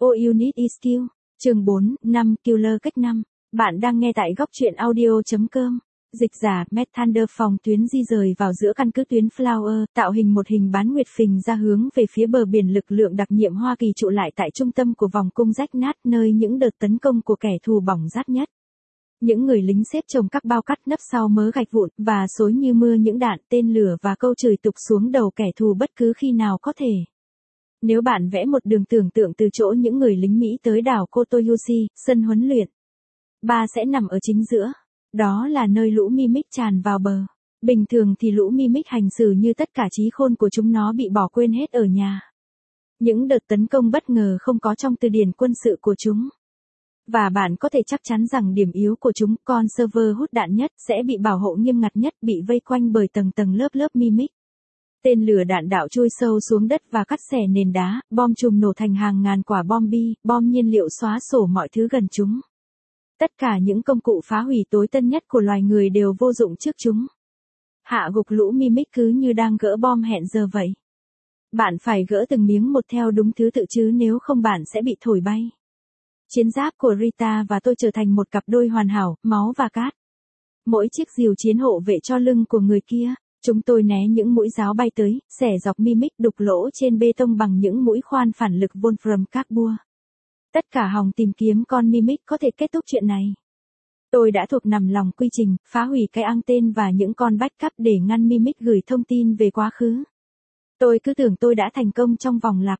All You Need Is Skill. Chương 4, 5 Killer cách 5. Bạn đang nghe tại góc truyện audio.com. Dịch giả, Matt Thunder phòng tuyến di rời vào giữa căn cứ tuyến Flower, tạo hình một hình bán nguyệt phình ra hướng về phía bờ biển. Lực lượng đặc nhiệm Hoa Kỳ trụ lại tại trung tâm của vòng cung rách nát, nơi những đợt tấn công của kẻ thù bỏng rát nhất. Những người lính xếp chồng các bao cắt nấp sau mớ gạch vụn, và xối như mưa những đạn, tên lửa và câu chửi tục xuống đầu kẻ thù bất cứ khi nào có thể. Nếu bạn vẽ một đường tưởng tượng từ chỗ những người lính Mỹ tới đảo Kotoyoshi, sân huấn luyện 3 sẽ nằm ở chính giữa. Đó là nơi lũ Mimic tràn vào bờ. Bình thường thì lũ Mimic hành xử như tất cả trí khôn của chúng nó bị bỏ quên hết ở nhà. Những đợt tấn công bất ngờ không có trong từ điển quân sự của chúng. Và bạn có thể chắc chắn rằng điểm yếu của chúng, con server hút đạn nhất, sẽ bị bảo hộ nghiêm ngặt nhất, bị vây quanh bởi tầng tầng lớp lớp Mimic. Tên lửa đạn đạo chui sâu xuống đất và cắt xẻ nền đá, bom chùm nổ thành hàng ngàn quả bom bi, bom nhiên liệu xóa sổ mọi thứ gần chúng. Tất cả những công cụ phá hủy tối tân nhất của loài người đều vô dụng trước chúng. Hạ gục lũ Mimic cứ như đang gỡ bom hẹn giờ vậy. Bạn phải gỡ từng miếng một theo đúng thứ tự chứ nếu không bạn sẽ bị thổi bay. Chiến giáp của Rita và tôi trở thành một cặp đôi hoàn hảo, máu và cát. Mỗi chiếc rìu chiến hộ vệ cho lưng của người kia. Chúng tôi né những mũi giáo bay tới, xẻ dọc Mimic, đục lỗ trên bê tông bằng những mũi khoan phản lực Wolfram Carbua. Tất cả hòng tìm kiếm con Mimic có thể kết thúc chuyện này. Tôi đã thuộc nằm lòng quy trình, phá hủy cái anten và những con backup để ngăn Mimic gửi thông tin về quá khứ. Tôi cứ tưởng tôi đã thành công trong vòng lặp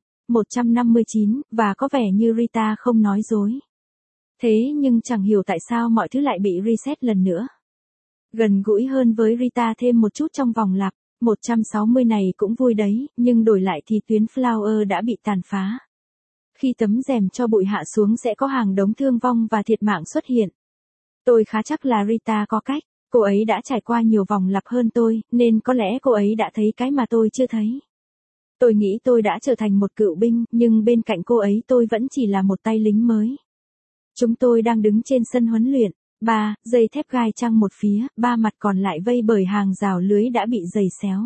159, và có vẻ như Rita không nói dối. Thế nhưng chẳng hiểu tại sao mọi thứ lại bị reset lần nữa. Gần gũi hơn với Rita thêm một chút trong vòng lặp 160 này cũng vui đấy, nhưng đổi lại thì tuyến Flower đã bị tàn phá. Khi tấm rèm cho bụi hạ xuống sẽ có hàng đống thương vong và thiệt mạng xuất hiện. Tôi khá chắc là Rita có cách, cô ấy đã trải qua nhiều vòng lặp hơn tôi, nên có lẽ cô ấy đã thấy cái mà tôi chưa thấy. Tôi nghĩ tôi đã trở thành một cựu binh, nhưng bên cạnh cô ấy tôi vẫn chỉ là một tay lính mới. Chúng tôi đang đứng trên sân huấn luyện. 3, dây thép gai trăng một phía, 3 mặt còn lại vây bởi hàng rào lưới đã bị giày xéo.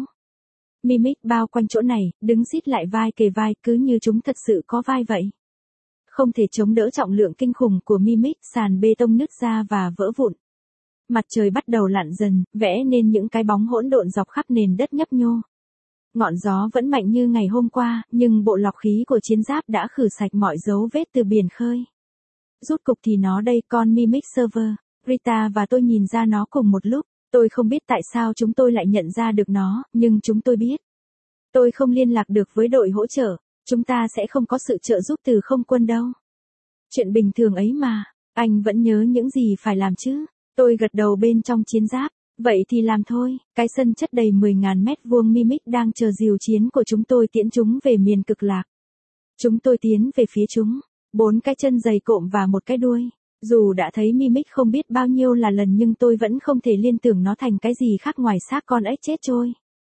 Mimic bao quanh chỗ này, đứng xít lại vai kề vai, cứ như chúng thật sự có vai vậy. Không thể chống đỡ trọng lượng kinh khủng của Mimic, sàn bê tông nứt ra và vỡ vụn. Mặt trời bắt đầu lặn dần, vẽ nên những cái bóng hỗn độn dọc khắp nền đất nhấp nhô. Ngọn gió vẫn mạnh như ngày hôm qua, nhưng bộ lọc khí của chiến giáp đã khử sạch mọi dấu vết từ biển khơi. Rút cục thì nó đây, con Mimic server. Rita và tôi nhìn ra nó cùng một lúc. Tôi không biết tại sao chúng tôi lại nhận ra được nó, nhưng chúng tôi biết. Tôi không liên lạc được với đội hỗ trợ, chúng ta sẽ không có sự trợ giúp từ không quân đâu. Chuyện bình thường ấy mà, anh vẫn nhớ những gì phải làm chứ. Tôi gật đầu bên trong chiến giáp. Vậy thì làm thôi, cái sân chất đầy 10.000 mét vuông Mimic đang chờ diều chiến của chúng tôi tiễn chúng về miền cực lạc. Chúng tôi tiến về phía chúng. 4 cái chân dày cộm và một cái đuôi. Dù đã thấy Mimic không biết bao nhiêu là lần nhưng tôi vẫn không thể liên tưởng nó thành cái gì khác ngoài xác con ếch chết trôi.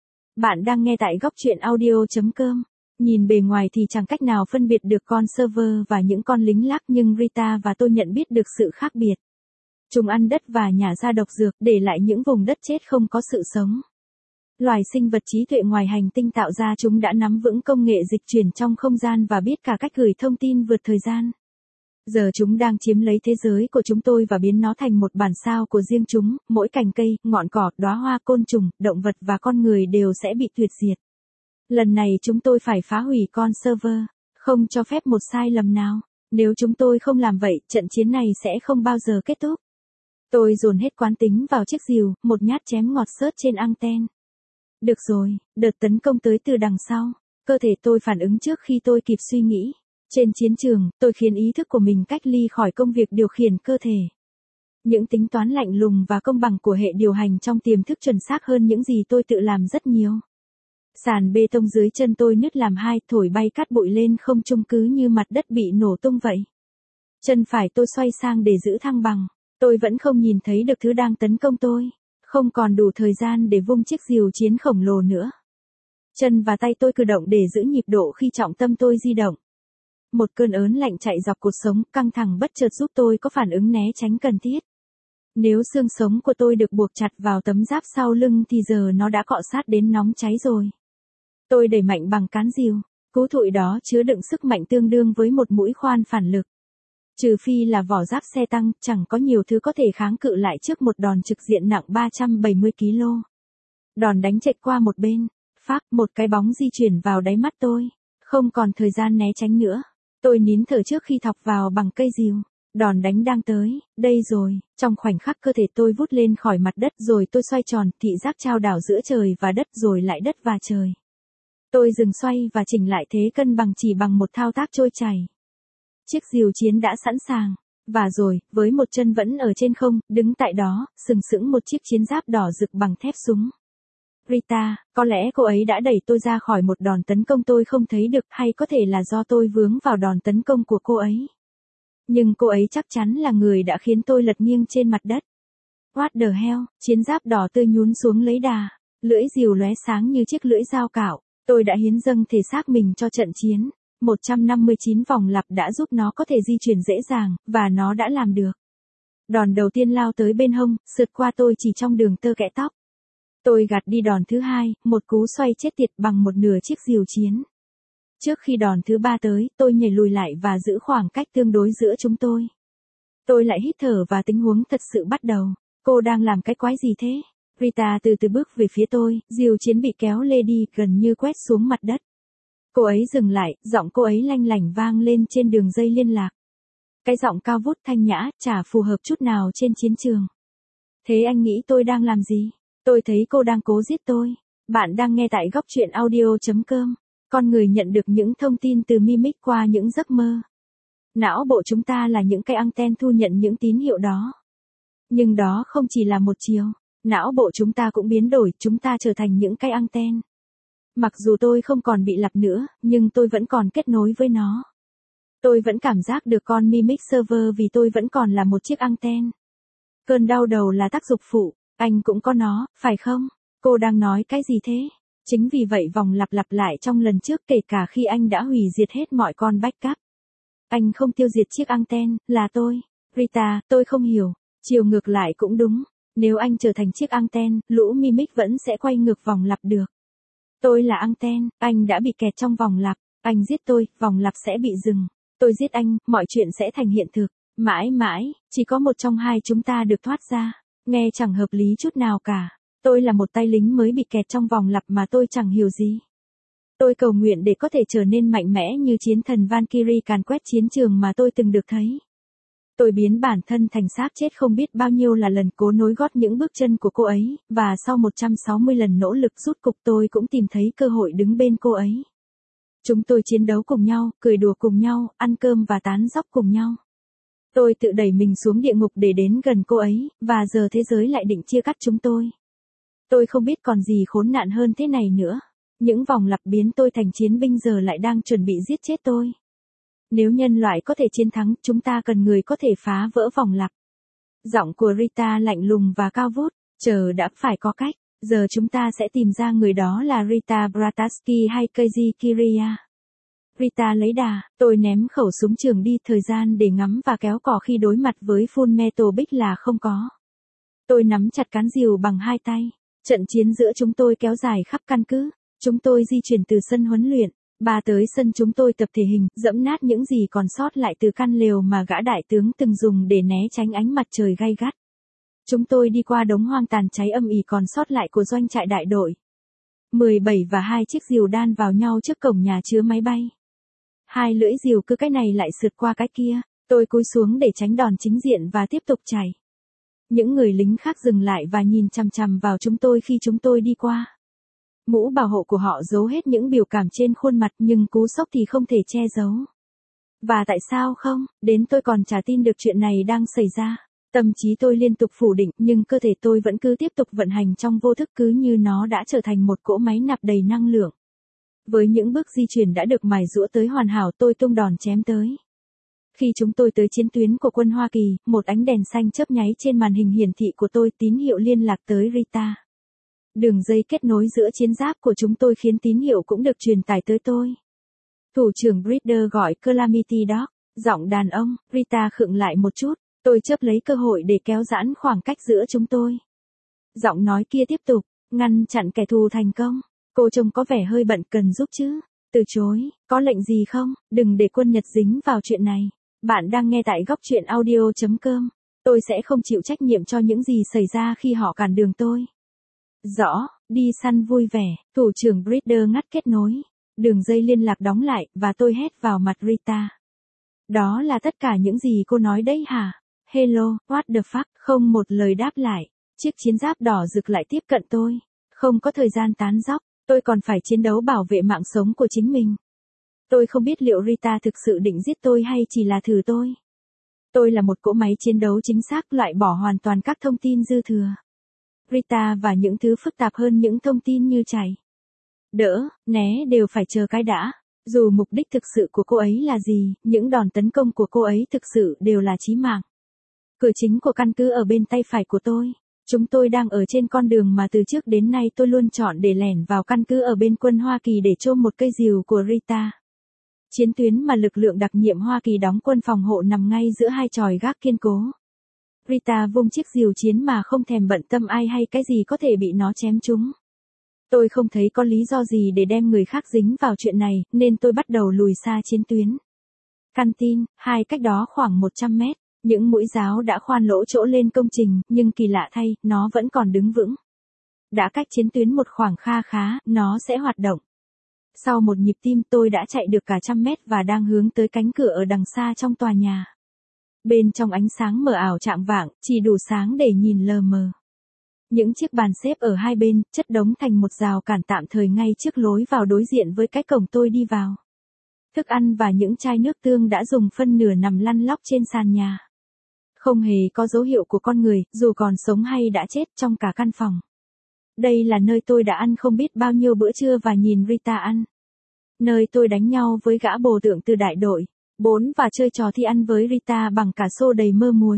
Bạn đang nghe tại góc truyện audio.com. Nhìn bề ngoài thì chẳng cách nào phân biệt được con server và những con lính lác, nhưng Rita và tôi nhận biết được sự khác biệt. Chúng ăn đất và nhả ra độc dược, để lại những vùng đất chết không có sự sống. Loài sinh vật trí tuệ ngoài hành tinh tạo ra, chúng đã nắm vững công nghệ dịch chuyển trong không gian và biết cả cách gửi thông tin vượt thời gian. Giờ chúng đang chiếm lấy thế giới của chúng tôi và biến nó thành một bản sao của riêng chúng, mỗi cành cây, ngọn cỏ, đóa hoa, côn trùng, động vật và con người đều sẽ bị tuyệt diệt. Lần này chúng tôi phải phá hủy con server, không cho phép một sai lầm nào. Nếu chúng tôi không làm vậy, trận chiến này sẽ không bao giờ kết thúc. Tôi dồn hết quán tính vào chiếc rìu, một nhát chém ngọt xớt trên anten. Được rồi, đợt tấn công tới từ đằng sau. Cơ thể tôi phản ứng trước khi tôi kịp suy nghĩ. Trên chiến trường, tôi khiến ý thức của mình cách ly khỏi công việc điều khiển cơ thể. Những tính toán lạnh lùng và công bằng của hệ điều hành trong tiềm thức chuẩn xác hơn những gì tôi tự làm rất nhiều. Sàn bê tông dưới chân tôi nứt làm hai, thổi bay cát bụi lên không trung cứ như mặt đất bị nổ tung vậy. Chân phải tôi xoay sang để giữ thăng bằng. Tôi vẫn không nhìn thấy được thứ đang tấn công tôi. Không còn đủ thời gian để vung chiếc rìu chiến khổng lồ nữa. Chân và tay tôi cử động để giữ nhịp độ khi trọng tâm tôi di động. Một cơn ớn lạnh chạy dọc cột sống, căng thẳng bất chợt giúp tôi có phản ứng né tránh cần thiết. Nếu xương sống của tôi được buộc chặt vào tấm giáp sau lưng thì giờ nó đã cọ sát đến nóng cháy rồi. Tôi đẩy mạnh bằng cán rìu. Cú thụi đó chứa đựng sức mạnh tương đương với một mũi khoan phản lực. Trừ phi là vỏ giáp xe tăng, chẳng có nhiều thứ có thể kháng cự lại trước một đòn trực diện nặng 370 kg. Đòn đánh chệch qua một bên, phác, một cái bóng di chuyển vào đáy mắt tôi. Không còn thời gian né tránh nữa. Tôi nín thở trước khi thọc vào bằng cây rìu. Đòn đánh đang tới, đây rồi, trong khoảnh khắc cơ thể tôi vút lên khỏi mặt đất rồi tôi xoay tròn, thị giác trao đảo giữa trời và đất rồi lại đất và trời. Tôi dừng xoay và chỉnh lại thế cân bằng chỉ bằng một thao tác trôi chảy. Chiếc rìu chiến đã sẵn sàng. Và rồi, với một chân vẫn ở trên không, đứng tại đó, sừng sững một chiếc chiến giáp đỏ rực bằng thép súng. Rita, có lẽ cô ấy đã đẩy tôi ra khỏi một đòn tấn công tôi không thấy được, hay có thể là do tôi vướng vào đòn tấn công của cô ấy. Nhưng cô ấy chắc chắn là người đã khiến tôi lật nghiêng trên mặt đất. What the hell, chiến giáp đỏ tươi nhún xuống lấy đà, lưỡi rìu lóe sáng như chiếc lưỡi dao cạo. Tôi đã hiến dâng thể xác mình cho trận chiến. 159 vòng lặp đã giúp nó có thể di chuyển dễ dàng, và nó đã làm được. Đòn đầu tiên lao tới bên hông, sượt qua tôi chỉ trong đường tơ kẽ tóc. Tôi gạt đi đòn thứ hai, một cú xoay chết tiệt bằng một nửa chiếc rìu chiến. Trước khi đòn thứ ba tới, tôi nhảy lùi lại và giữ khoảng cách tương đối giữa chúng tôi. Tôi lại hít thở và tình huống thật sự bắt đầu. Cô đang làm cái quái gì thế? Rita từ từ bước về phía tôi, rìu chiến bị kéo lê đi gần như quét xuống mặt đất. Cô ấy dừng lại, giọng cô ấy lanh lảnh vang lên trên đường dây liên lạc. Cái giọng cao vút thanh nhã, chả phù hợp chút nào trên chiến trường. Thế anh nghĩ tôi đang làm gì? Tôi thấy cô đang cố giết tôi. Bạn đang nghe tại góc truyện audio.com. Con người nhận được những thông tin từ mimic qua những giấc mơ. Não bộ chúng ta là những cái anten thu nhận những tín hiệu đó. Nhưng đó không chỉ là một chiều. Não bộ chúng ta cũng biến đổi, chúng ta trở thành những cái anten. Mặc dù tôi không còn bị lặp nữa, nhưng tôi vẫn còn kết nối với nó. Tôi vẫn cảm giác được con mimic server vì tôi vẫn còn là một chiếc anten. Cơn đau đầu là tác dụng phụ, anh cũng có nó, phải không? Cô đang nói cái gì thế? Chính vì vậy vòng lặp lại trong lần trước kể cả khi anh đã hủy diệt hết mọi con backup. Anh không tiêu diệt chiếc anten, là tôi. Rita, tôi không hiểu. Chiều ngược lại cũng đúng. Nếu anh trở thành chiếc anten, lũ mimic vẫn sẽ quay ngược vòng lặp được. Tôi là anten, anh đã bị kẹt trong vòng lặp. Anh giết tôi, vòng lặp sẽ bị dừng. Tôi giết anh, mọi chuyện sẽ thành hiện thực. Mãi mãi, chỉ có một trong hai chúng ta được thoát ra. Nghe chẳng hợp lý chút nào cả. Tôi là một tay lính mới bị kẹt trong vòng lặp mà tôi chẳng hiểu gì. Tôi cầu nguyện để có thể trở nên mạnh mẽ như chiến thần Valkyrie càn quét chiến trường mà tôi từng được thấy. Tôi biến bản thân thành xác chết không biết bao nhiêu là lần cố nối gót những bước chân của cô ấy, và sau 160 lần nỗ lực rút cục tôi cũng tìm thấy cơ hội đứng bên cô ấy. Chúng tôi chiến đấu cùng nhau, cười đùa cùng nhau, ăn cơm và tán dóc cùng nhau. Tôi tự đẩy mình xuống địa ngục để đến gần cô ấy, và giờ thế giới lại định chia cắt chúng tôi. Tôi không biết còn gì khốn nạn hơn thế này nữa. Những vòng lặp biến tôi thành chiến binh giờ lại đang chuẩn bị giết chết tôi. Nếu nhân loại có thể chiến thắng, chúng ta cần người có thể phá vỡ vòng lặp. Giọng của Rita lạnh lùng và cao vút, chờ đã, phải có cách. Giờ chúng ta sẽ tìm ra người đó là Rita Brataski hay Keiji Kiriya. Rita lấy đà, tôi ném khẩu súng trường đi, thời gian để ngắm và kéo cò khi đối mặt với Full Metal Big là không có. Tôi nắm chặt cán rìu bằng hai tay. Trận chiến giữa chúng tôi kéo dài khắp căn cứ. Chúng tôi di chuyển từ sân huấn luyện, tới sân chúng tôi tập thể hình, dẫm nát những gì còn sót lại từ căn lều mà gã đại tướng từng dùng để né tránh ánh mặt trời gay gắt. Chúng tôi đi qua đống hoang tàn cháy âm ỉ còn sót lại của doanh trại đại đội. 17 và 2 chiếc rìu đan vào nhau trước cổng nhà chứa máy bay. Hai lưỡi rìu cứ cái này lại sượt qua cái kia. Tôi cúi xuống để tránh đòn chính diện và tiếp tục chạy. Những người lính khác dừng lại và nhìn chằm chằm vào chúng tôi khi chúng tôi đi qua. Mũ bảo hộ của họ giấu hết những biểu cảm trên khuôn mặt nhưng cú sốc thì không thể che giấu. Và tại sao không, đến tôi còn chả tin được chuyện này đang xảy ra. Tâm trí tôi liên tục phủ định nhưng cơ thể tôi vẫn cứ tiếp tục vận hành trong vô thức cứ như nó đã trở thành một cỗ máy nạp đầy năng lượng. Với những bước di chuyển đã được mài giũa tới hoàn hảo tôi tung đòn chém tới. Khi chúng tôi tới chiến tuyến của quân Hoa Kỳ, một ánh đèn xanh chớp nháy trên màn hình hiển thị của tôi, tín hiệu liên lạc tới Rita. Đường dây kết nối giữa chiến giáp của chúng tôi khiến tín hiệu cũng được truyền tải tới tôi. Thủ trưởng Breeder gọi Calamity Dog, giọng đàn ông. Rita khựng lại một chút, tôi chớp lấy cơ hội để kéo giãn khoảng cách giữa chúng tôi. Giọng nói kia tiếp tục, ngăn chặn kẻ thù thành công. Cô trông có vẻ hơi bận, cần giúp chứ? Từ chối, có lệnh gì không? Đừng để quân Nhật dính vào chuyện này. Bạn đang nghe tại góc truyện audio.com. Tôi sẽ không chịu trách nhiệm cho những gì xảy ra khi họ cản đường tôi. Rõ, đi săn vui vẻ, thủ trưởng Breeder ngắt kết nối. Đường dây liên lạc đóng lại và tôi hét vào mặt Rita. Đó là tất cả những gì cô nói đấy hả? Hello, what the fuck, không một lời đáp lại. Chiếc chiến giáp đỏ rực lại tiếp cận tôi. Không có thời gian tán dóc, tôi còn phải chiến đấu bảo vệ mạng sống của chính mình. Tôi không biết liệu Rita thực sự định giết tôi hay chỉ là thử tôi. Tôi là một cỗ máy chiến đấu chính xác, loại bỏ hoàn toàn các thông tin dư thừa. Rita và những thứ phức tạp hơn những thông tin như chảy, đỡ, né đều phải chờ cái đã. Dù mục đích thực sự của cô ấy là gì, những đòn tấn công của cô ấy thực sự đều là chí mạng. Cửa chính của căn cứ ở bên tay phải của tôi. Chúng tôi đang ở trên con đường mà từ trước đến nay tôi luôn chọn để lẻn vào căn cứ ở bên quân Hoa Kỳ để chôm một cây rìu của Rita. Chiến tuyến mà lực lượng đặc nhiệm Hoa Kỳ đóng quân phòng hộ nằm ngay giữa hai chòi gác kiên cố. Rita vung chiếc rìu chiến mà không thèm bận tâm ai hay cái gì có thể bị nó chém trúng. Tôi không thấy có lý do gì để đem người khác dính vào chuyện này, nên tôi bắt đầu lùi xa chiến tuyến. Căn tin, hai cách đó khoảng 100 mét. Những mũi giáo đã khoan lỗ chỗ lên công trình, nhưng kỳ lạ thay, nó vẫn còn đứng vững. Đã cách chiến tuyến một khoảng kha khá, nó sẽ hoạt động. Sau một nhịp tim tôi đã chạy được cả 100 mét và đang hướng tới cánh cửa ở đằng xa trong tòa nhà. Bên trong ánh sáng mờ ảo chạng vạng, chỉ đủ sáng để nhìn lờ mờ. Những chiếc bàn xếp ở hai bên, chất đống thành một rào cản tạm thời ngay trước lối vào đối diện với cái cổng tôi đi vào. Thức ăn và những chai nước tương đã dùng phân nửa nằm lăn lóc trên sàn nhà. Không hề có dấu hiệu của con người, dù còn sống hay đã chết, trong cả căn phòng. Đây là nơi tôi đã ăn không biết bao nhiêu bữa trưa và nhìn Rita ăn. Nơi tôi đánh nhau với gã bồ tượng từ đại đội 4 và chơi trò thi ăn với Rita bằng cả xô đầy mơ muối.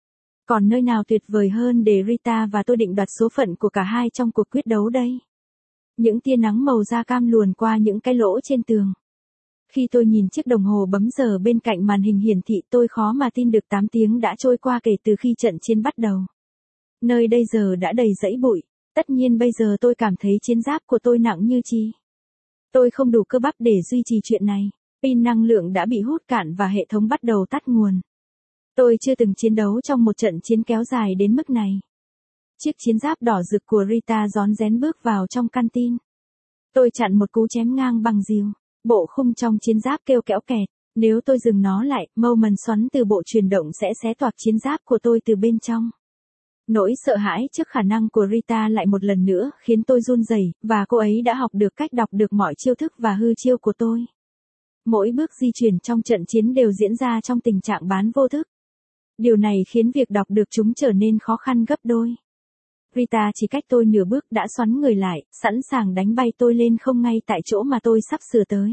Còn nơi nào tuyệt vời hơn để Rita và tôi định đoạt số phận của cả hai trong cuộc quyết đấu đây? Những tia nắng màu da cam luồn qua những cái lỗ trên tường. Khi tôi nhìn chiếc đồng hồ bấm giờ bên cạnh màn hình hiển thị, tôi khó mà tin được 8 tiếng đã trôi qua kể từ khi trận chiến bắt đầu. Nơi đây giờ đã đầy dãy bụi. Tất nhiên bây giờ tôi cảm thấy chiến giáp của tôi nặng như chi. Tôi không đủ cơ bắp để duy trì chuyện này. Pin năng lượng đã bị hút cạn và hệ thống bắt đầu tắt nguồn. Tôi chưa từng chiến đấu trong một trận chiến kéo dài đến mức này. Chiếc chiến giáp đỏ rực của Rita rón rén bước vào trong căn tin. Tôi chặn một cú chém ngang bằng rìu. Bộ khung trong chiến giáp kêu kéo kẹt. Nếu tôi dừng nó lại, mâu mần xoắn từ bộ truyền động sẽ xé toạc chiến giáp của tôi từ bên trong. Nỗi sợ hãi trước khả năng của Rita lại một lần nữa khiến tôi run rẩy, và cô ấy đã học được cách đọc được mọi chiêu thức và hư chiêu của tôi. Mỗi bước di chuyển trong trận chiến đều diễn ra trong tình trạng bán vô thức. Điều này khiến việc đọc được chúng trở nên khó khăn gấp đôi. Rita chỉ cách tôi nửa bước đã xoắn người lại, sẵn sàng đánh bay tôi lên không ngay tại chỗ mà tôi sắp sửa tới.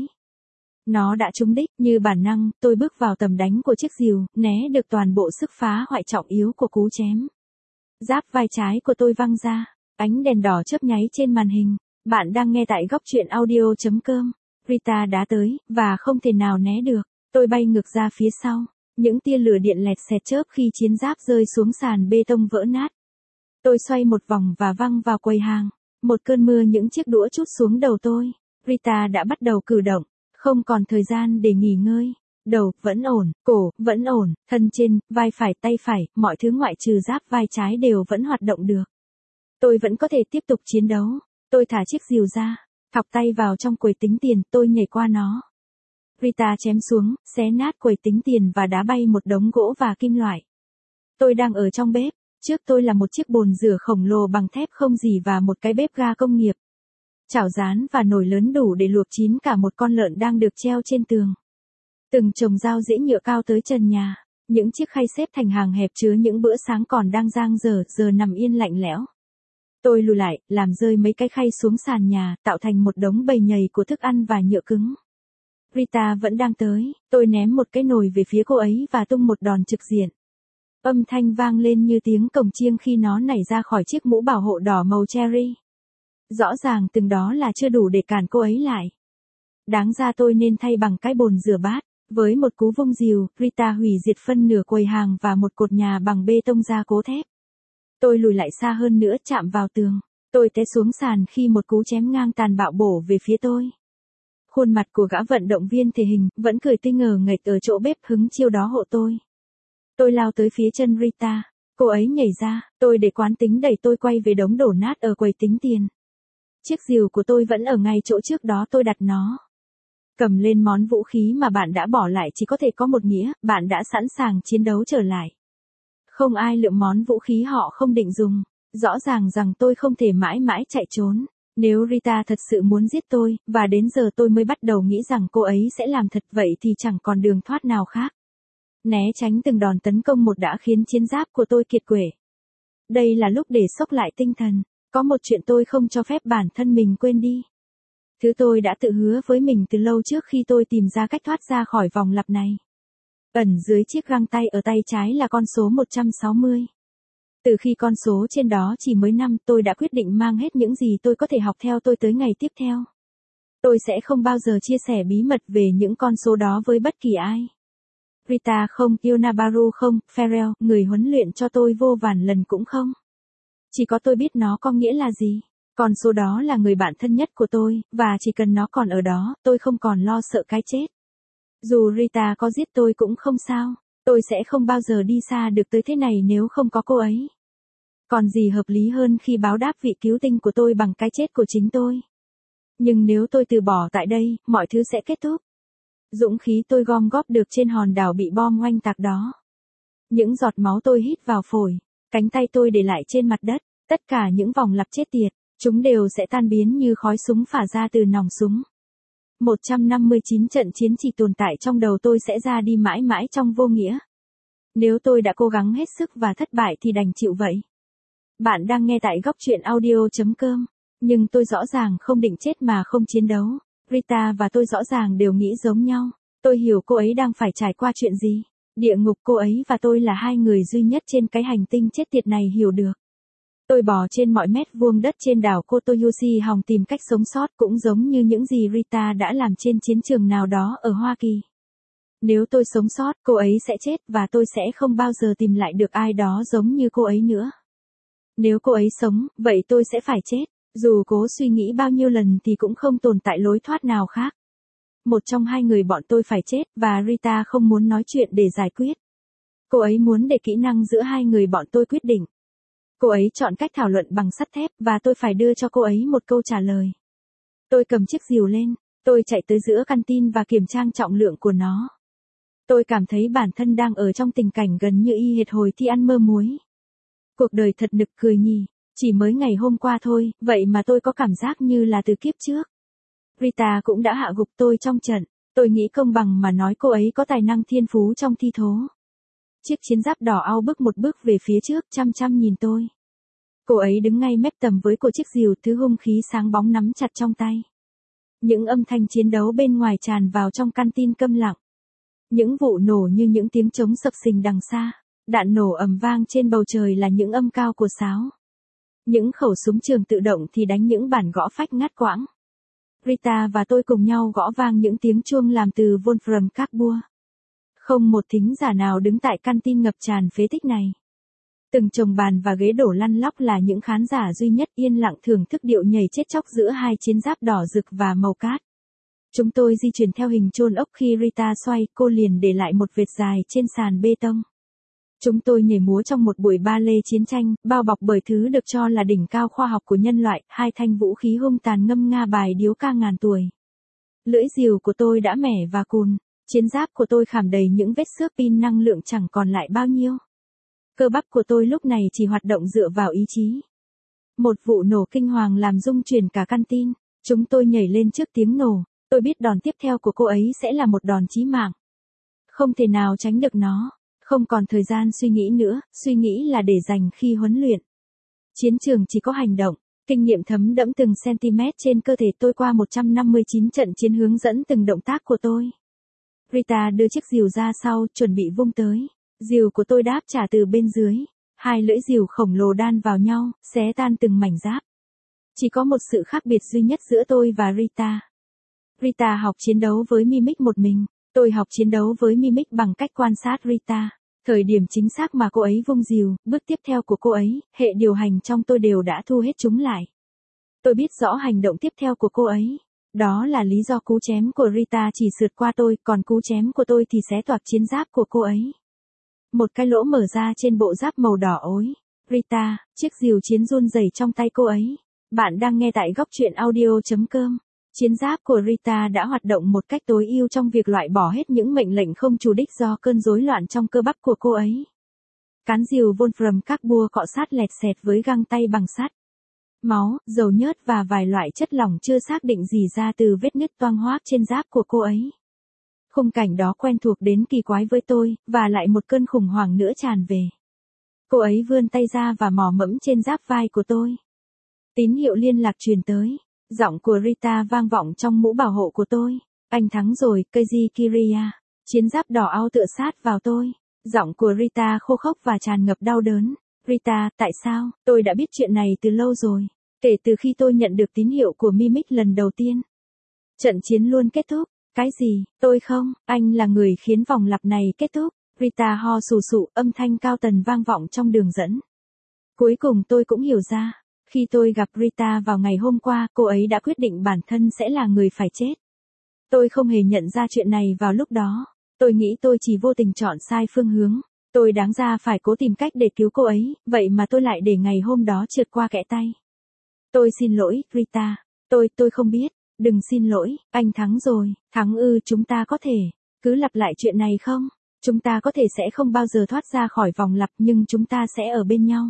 Nó đã trúng đích, như bản năng, tôi bước vào tầm đánh của chiếc rìu, né được toàn bộ sức phá hoại trọng yếu của cú chém. Giáp vai trái của tôi văng ra, ánh đèn đỏ chớp nháy trên màn hình. Bạn đang nghe tại góc truyện audio.com. Rita đã tới, và không thể nào né được. Tôi bay ngược ra phía sau. Những tia lửa điện lẹt xẹt chớp khi chiến giáp rơi xuống sàn bê tông vỡ nát. Tôi xoay một vòng và văng vào quầy hàng. Một cơn mưa những chiếc đũa trút xuống đầu tôi. Rita đã bắt đầu cử động. Không còn thời gian để nghỉ ngơi. Đầu, vẫn ổn, cổ, vẫn ổn, thân trên, vai phải, tay phải, mọi thứ ngoại trừ giáp vai trái đều vẫn hoạt động được. Tôi vẫn có thể tiếp tục chiến đấu. Tôi thả chiếc rìu ra, thọc tay vào trong quầy tính tiền, tôi nhảy qua nó. Rita chém xuống, xé nát quầy tính tiền và đá bay một đống gỗ và kim loại. Tôi đang ở trong bếp, trước tôi là một chiếc bồn rửa khổng lồ bằng thép không gì và một cái bếp ga công nghiệp. Chảo rán và nồi lớn đủ để luộc chín cả một con lợn đang được treo trên tường. Từng chồng dao dĩa nhựa cao tới trần nhà, những chiếc khay xếp thành hàng hẹp chứa những bữa sáng còn đang dang dở, giờ nằm yên lạnh lẽo. Tôi lùi lại, làm rơi mấy cái khay xuống sàn nhà, tạo thành một đống bầy nhầy của thức ăn và nhựa cứng. Rita vẫn đang tới, tôi ném một cái nồi về phía cô ấy và tung một đòn trực diện. Âm thanh vang lên như tiếng cồng chiêng khi nó nảy ra khỏi chiếc mũ bảo hộ đỏ màu cherry. Rõ ràng từng đó là chưa đủ để cản cô ấy lại. Đáng ra tôi nên thay bằng cái bồn rửa bát. Với một cú vung rìu, Rita hủy diệt phân nửa quầy hàng và một cột nhà bằng bê tông gia cố thép. Tôi lùi lại xa hơn nữa, chạm vào tường. Tôi té xuống sàn khi một cú chém ngang tàn bạo bổ về phía tôi. Khuôn mặt của gã vận động viên thể hình, vẫn cười tươi ngờ nghệch ở chỗ bếp hứng chiêu đó hộ tôi. Tôi lao tới phía chân Rita, cô ấy nhảy ra, tôi để quán tính đẩy tôi quay về đống đổ nát ở quầy tính tiền. Chiếc rìu của tôi vẫn ở ngay chỗ trước đó tôi đặt nó. Cầm lên món vũ khí mà bạn đã bỏ lại chỉ có thể có một nghĩa, bạn đã sẵn sàng chiến đấu trở lại. Không ai lượm món vũ khí họ không định dùng. Rõ ràng rằng tôi không thể mãi mãi chạy trốn. Nếu Rita thật sự muốn giết tôi, và đến giờ tôi mới bắt đầu nghĩ rằng cô ấy sẽ làm thật vậy thì chẳng còn đường thoát nào khác. Né tránh từng đòn tấn công một đã khiến chiến giáp của tôi kiệt quệ. Đây là lúc để xốc lại tinh thần. Có một chuyện tôi không cho phép bản thân mình quên đi. Thứ tôi đã tự hứa với mình từ lâu trước khi tôi tìm ra cách thoát ra khỏi vòng lặp này. Ẩn dưới chiếc găng tay ở tay trái là con số 160. Từ khi con số trên đó chỉ mới 5, tôi đã quyết định mang hết những gì tôi có thể học theo tôi tới ngày tiếp theo. Tôi sẽ không bao giờ chia sẻ bí mật về những con số đó với bất kỳ ai. Rita không, Yonabaru không, Farrell, người huấn luyện cho tôi vô vàn lần cũng không. Chỉ có tôi biết nó có nghĩa là gì. Con số đó là người bạn thân nhất của tôi, và chỉ cần nó còn ở đó, tôi không còn lo sợ cái chết. Dù Rita có giết tôi cũng không sao, tôi sẽ không bao giờ đi xa được tới thế này nếu không có cô ấy. Còn gì hợp lý hơn khi báo đáp vị cứu tinh của tôi bằng cái chết của chính tôi. Nhưng nếu tôi từ bỏ tại đây, mọi thứ sẽ kết thúc. Dũng khí tôi gom góp được trên hòn đảo bị bom oanh tạc đó. Những giọt máu tôi hít vào phổi, cánh tay tôi để lại trên mặt đất, tất cả những vòng lặp chết tiệt, chúng đều sẽ tan biến như khói súng phả ra từ nòng súng. 159 trận chiến chỉ tồn tại trong đầu tôi sẽ ra đi mãi mãi trong vô nghĩa. Nếu tôi đã cố gắng hết sức và thất bại thì đành chịu vậy. Bạn đang nghe tại góc truyện audio.com. Nhưng tôi rõ ràng không định chết mà không chiến đấu. Rita và tôi rõ ràng đều nghĩ giống nhau. Tôi hiểu cô ấy đang phải trải qua chuyện gì. Địa ngục cô ấy và tôi là hai người duy nhất trên cái hành tinh chết tiệt này hiểu được. Tôi bò trên mọi mét vuông đất trên đảo Kotoyoshi hòng tìm cách sống sót cũng giống như những gì Rita đã làm trên chiến trường nào đó ở Hoa Kỳ. Nếu tôi sống sót, cô ấy sẽ chết và tôi sẽ không bao giờ tìm lại được ai đó giống như cô ấy nữa. Nếu cô ấy sống, vậy tôi sẽ phải chết. Dù cố suy nghĩ bao nhiêu lần thì cũng không tồn tại lối thoát nào khác. Một trong hai người bọn tôi phải chết và Rita không muốn nói chuyện để giải quyết. Cô ấy muốn để kỹ năng giữa hai người bọn tôi quyết định. Cô ấy chọn cách thảo luận bằng sắt thép và tôi phải đưa cho cô ấy một câu trả lời. Tôi cầm chiếc rìu lên, tôi chạy tới giữa căn tin và kiểm tra trọng lượng của nó. Tôi cảm thấy bản thân đang ở trong tình cảnh gần như y hệt hồi thi ăn mơ muối. Cuộc đời thật nực cười nhỉ, chỉ mới ngày hôm qua thôi, vậy mà tôi có cảm giác như là từ kiếp trước. Rita cũng đã hạ gục tôi trong trận, tôi nghĩ công bằng mà nói cô ấy có tài năng thiên phú trong thi thố. Chiếc chiến giáp đỏ au bước một bước về phía trước chăm chăm nhìn tôi. Cô ấy đứng ngay mép tầm với của chiếc rìu thứ hung khí sáng bóng nắm chặt trong tay. Những âm thanh chiến đấu bên ngoài tràn vào trong căn tin câm lặng. Những vụ nổ như những tiếng trống sập sình đằng xa. Đạn nổ ầm vang trên bầu trời là những âm cao của sáo. Những khẩu súng trường tự động thì đánh những bản gõ phách ngắt quãng. Rita và tôi cùng nhau gõ vang những tiếng chuông làm từ Wolfram Carbua. Không một thính giả nào đứng tại căn tin ngập tràn phế tích này. Từng chồng bàn và ghế đổ lăn lóc là những khán giả duy nhất yên lặng thưởng thức điệu nhảy chết chóc giữa hai chiến giáp đỏ rực và màu cát. Chúng tôi di chuyển theo hình chôn ốc khi Rita xoay, cô liền để lại một vệt dài trên sàn bê tông. Chúng tôi nhảy múa trong một buổi ba lê chiến tranh, bao bọc bởi thứ được cho là đỉnh cao khoa học của nhân loại, hai thanh vũ khí hung tàn ngâm nga bài điếu ca ngàn tuổi. Lưỡi rìu của tôi đã mẻ và cùn, chiến giáp của tôi khảm đầy những vết xước pin năng lượng chẳng còn lại bao nhiêu. Cơ bắp của tôi lúc này chỉ hoạt động dựa vào ý chí. Một vụ nổ kinh hoàng làm rung chuyển cả căn tin, chúng tôi nhảy lên trước tiếng nổ, tôi biết đòn tiếp theo của cô ấy sẽ là một đòn chí mạng. Không thể nào tránh được nó. Không còn thời gian suy nghĩ nữa, suy nghĩ là để dành khi huấn luyện. Chiến trường chỉ có hành động, kinh nghiệm thấm đẫm từng cm trên cơ thể tôi qua 159 trận chiến hướng dẫn từng động tác của tôi. Rita đưa chiếc rìu ra sau, chuẩn bị vung tới. Rìu của tôi đáp trả từ bên dưới. Hai lưỡi rìu khổng lồ đan vào nhau, xé tan từng mảnh giáp. Chỉ có một sự khác biệt duy nhất giữa tôi và Rita. Rita học chiến đấu với Mimic một mình. Tôi học chiến đấu với Mimic bằng cách quan sát Rita. Thời điểm chính xác mà cô ấy vung rìu, bước tiếp theo của cô ấy, hệ điều hành trong tôi đều đã thu hết chúng lại. Tôi biết rõ hành động tiếp theo của cô ấy. Đó là lý do cú chém của Rita chỉ sượt qua tôi, còn cú chém của tôi thì xé toạc chiến giáp của cô ấy. Một cái lỗ mở ra trên bộ giáp màu đỏ ối. Rita, chiếc rìu chiến run rẩy trong tay cô ấy. Bạn đang nghe tại góc truyện audio.com. Chiến giáp của Rita đã hoạt động một cách tối ưu trong việc loại bỏ hết những mệnh lệnh không chủ đích do cơn rối loạn trong cơ bắp của cô ấy. Cán rìu Wolfram Carbua cọ sát lẹt xẹt với găng tay bằng sắt. Máu, dầu nhớt và vài loại chất lỏng chưa xác định rỉ ra từ vết nứt toang hoác trên giáp của cô ấy. Khung cảnh đó quen thuộc đến kỳ quái với tôi, và lại một cơn khủng hoảng nữa tràn về. Cô ấy vươn tay ra và mò mẫm trên giáp vai của tôi. Tín hiệu liên lạc truyền tới. Giọng của Rita vang vọng trong mũ bảo hộ của tôi. Anh thắng rồi, Keiji Kiriya. Chiến giáp đỏ ao tựa sát vào tôi. Giọng của Rita khô khốc và tràn ngập đau đớn. Rita, tại sao? Tôi đã biết chuyện này từ lâu rồi. Kể từ khi tôi nhận được tín hiệu của Mimic lần đầu tiên. Trận chiến luôn kết thúc. Cái gì? Tôi không, anh là người khiến vòng lặp này kết thúc. Rita ho sù sụ, âm thanh cao tần vang vọng trong đường dẫn. Cuối cùng tôi cũng hiểu ra. Khi tôi gặp Rita vào ngày hôm qua, cô ấy đã quyết định bản thân sẽ là người phải chết. Tôi không hề nhận ra chuyện này vào lúc đó. Tôi nghĩ tôi chỉ vô tình chọn sai phương hướng. Tôi đáng ra phải cố tìm cách để cứu cô ấy, vậy mà tôi lại để ngày hôm đó trượt qua kẽ tay. Tôi xin lỗi, Rita. Tôi không biết. Đừng xin lỗi, anh thắng rồi. Thắng ư? Chúng ta có thể cứ lặp lại chuyện này không? Chúng ta có thể sẽ không bao giờ thoát ra khỏi vòng lặp, nhưng chúng ta sẽ ở bên nhau.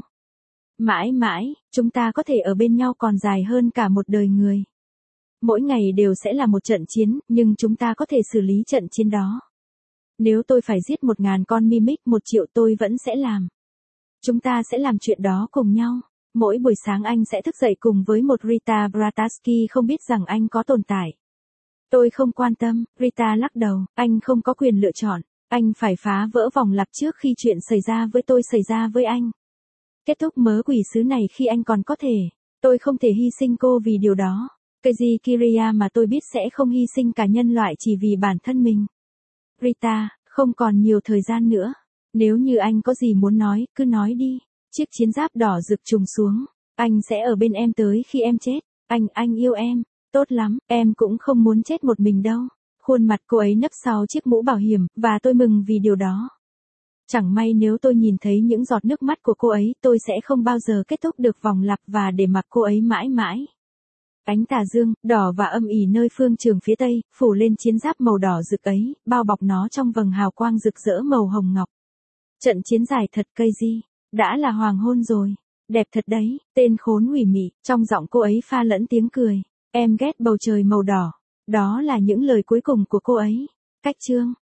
Mãi mãi, chúng ta có thể ở bên nhau còn dài hơn cả một đời người. Mỗi ngày đều sẽ là một trận chiến, nhưng chúng ta có thể xử lý trận chiến đó. Nếu tôi phải giết 1.000 con Mimic 1 triệu tôi vẫn sẽ làm. Chúng ta sẽ làm chuyện đó cùng nhau. Mỗi buổi sáng anh sẽ thức dậy cùng với một Rita Brataski không biết rằng anh có tồn tại. Tôi không quan tâm, Rita lắc đầu, anh không có quyền lựa chọn. Anh phải phá vỡ vòng lặp trước khi chuyện xảy ra với tôi xảy ra với anh. Kết thúc mớ quỷ sứ này khi anh còn có thể. Tôi không thể hy sinh cô vì điều đó. Keiji Kiriya mà tôi biết sẽ không hy sinh cả nhân loại chỉ vì bản thân mình. Rita, không còn nhiều thời gian nữa. Nếu như anh có gì muốn nói, cứ nói đi. Chiếc chiến giáp đỏ rực trùng xuống. Anh sẽ ở bên em tới khi em chết. Anh yêu em. Tốt lắm, em cũng không muốn chết một mình đâu. Khuôn mặt cô ấy nấp sau chiếc mũ bảo hiểm, và tôi mừng vì điều đó. Chẳng may nếu tôi nhìn thấy những giọt nước mắt của cô ấy, tôi sẽ không bao giờ kết thúc được vòng lặp và để mặc cô ấy mãi mãi. Ánh tà dương, đỏ và âm ỉ nơi phương trường phía tây, phủ lên chiến giáp màu đỏ rực ấy, bao bọc nó trong vầng hào quang rực rỡ màu hồng ngọc. Trận chiến dài thật Keiji. Đã là hoàng hôn rồi. Đẹp thật đấy, tên khốn ủy mị, trong giọng cô ấy pha lẫn tiếng cười. Em ghét bầu trời màu đỏ. Đó là những lời cuối cùng của cô ấy. Cách chương.